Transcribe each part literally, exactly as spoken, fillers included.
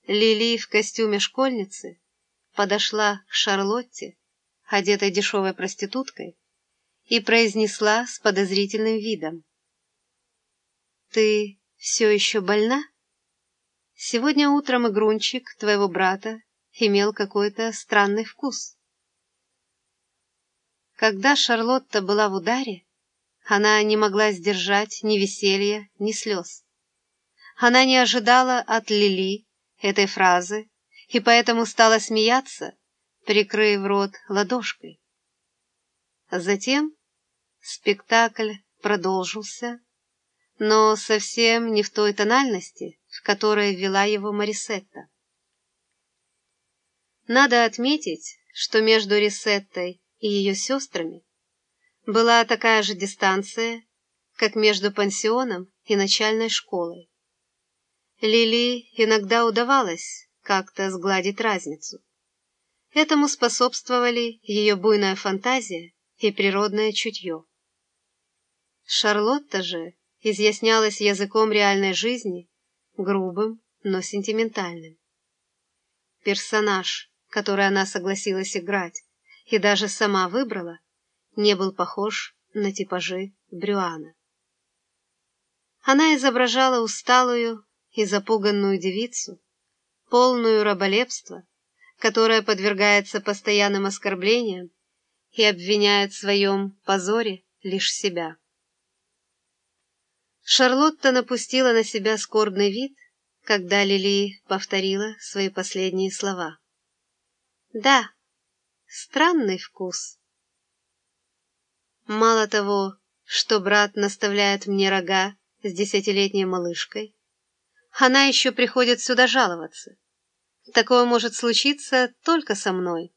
Лили в костюме школьницы подошла к Шарлотте, одетой дешевой проституткой, и произнесла с подозрительным видом: «Ты все еще больна? Сегодня утром игрунчик твоего брата имел какой-то странный вкус». Когда Шарлотта была в ударе, она не могла сдержать ни веселья, ни слез. Она не ожидала от Лили этой фразы и поэтому стала смеяться, прикрыв рот ладошкой. Затем спектакль продолжился, но совсем не в той тональности, в которой вела его Марисетта. Надо отметить, что между Рисеттой и ее сестрами была такая же дистанция, как между пансионом и начальной школой. Лили иногда удавалось как-то сгладить разницу. Этому способствовали ее буйная фантазия и природное чутье. Шарлотта же изъяснялась языком реальной жизни, грубым, но сентиментальным. Персонаж, который она согласилась играть и даже сама выбрала, не был похож на типажи Брюана. Она изображала усталую и запуганную девицу, полную раболепства, которая подвергается постоянным оскорблениям и обвиняет в своем позоре лишь себя. Шарлотта напустила на себя скорбный вид, когда Лили повторила свои последние слова. «Да, странный вкус». Мало того, что брат наставляет мне рога с десятилетней малышкой, она еще приходит сюда жаловаться. Такое может случиться только со мной.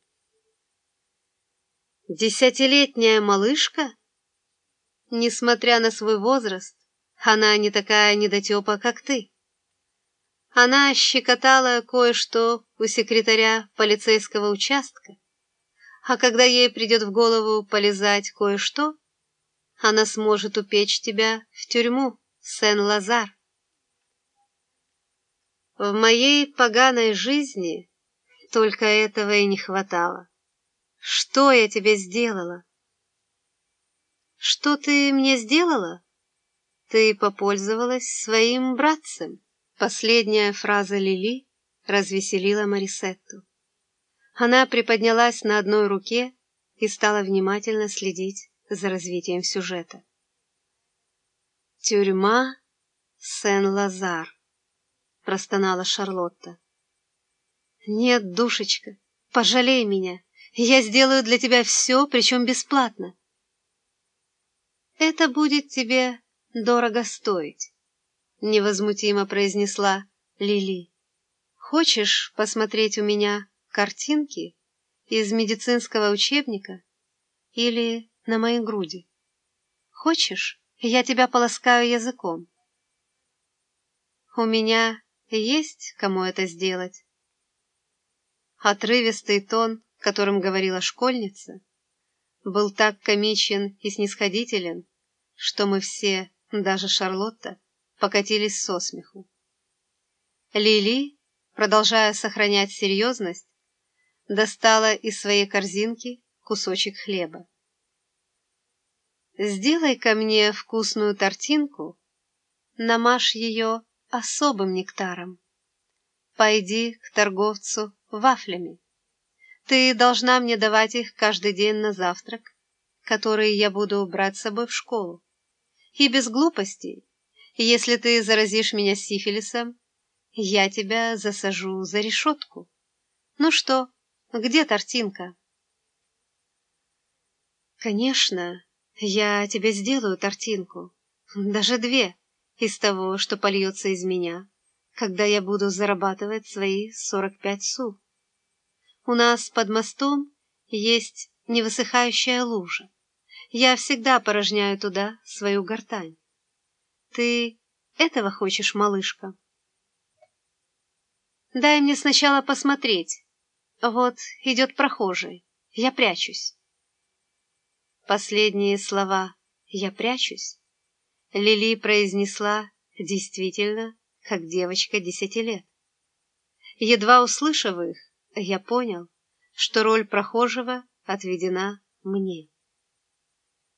Десятилетняя малышка? Несмотря на свой возраст, она не такая недотепа, как ты. Она щекотала кое-что у секретаря полицейского участка, а когда ей придет в голову полизать кое-что, она сможет упечь тебя в тюрьму, Сен-Лазар. В моей поганой жизни только этого и не хватало. Что я тебе сделала? Что ты мне сделала? Ты попользовалась своим братцем. Последняя фраза Лили развеселила Марисетту. Она приподнялась на одной руке и стала внимательно следить за развитием сюжета. «Тюрьма Сен-Лазар», — простонала Шарлотта. «Нет, душечка, пожалей меня, я сделаю для тебя все, причем бесплатно». «Это будет тебе дорого стоить», — невозмутимо произнесла Лили. «Хочешь посмотреть у меня картинки из медицинского учебника или на моей груди? Хочешь, я тебя поласкаю языком? У меня есть кому это сделать». Отрывистый тон, которым говорила школьница, был так комичен и снисходителен, что мы все, даже Шарлотта, покатились со смеху. Лили, продолжая сохранять серьезность, достала из своей корзинки кусочек хлеба. «Сделай-ка мне вкусную тортинку, намажь ее особым нектаром. Пойди к торговцу вафлями. Ты должна мне давать их каждый день на завтрак, который я буду брать с собой в школу. И без глупостей, если ты заразишь меня сифилисом, я тебя засажу за решетку. Ну что, где тортинка?» «Конечно, я тебе сделаю тортинку, даже две, из того, что польется из меня, когда я буду зарабатывать свои сорок пять су. У нас под мостом есть невысыхающая лужа. Я всегда порожняю туда свою гортань. Ты этого хочешь, малышка?» «Дай мне сначала посмотреть. Вот идет прохожий. Я прячусь». Последние слова «я прячусь» Лили произнесла действительно, как девочка десяти лет. Едва услышав их, я понял, что роль прохожего отведена мне.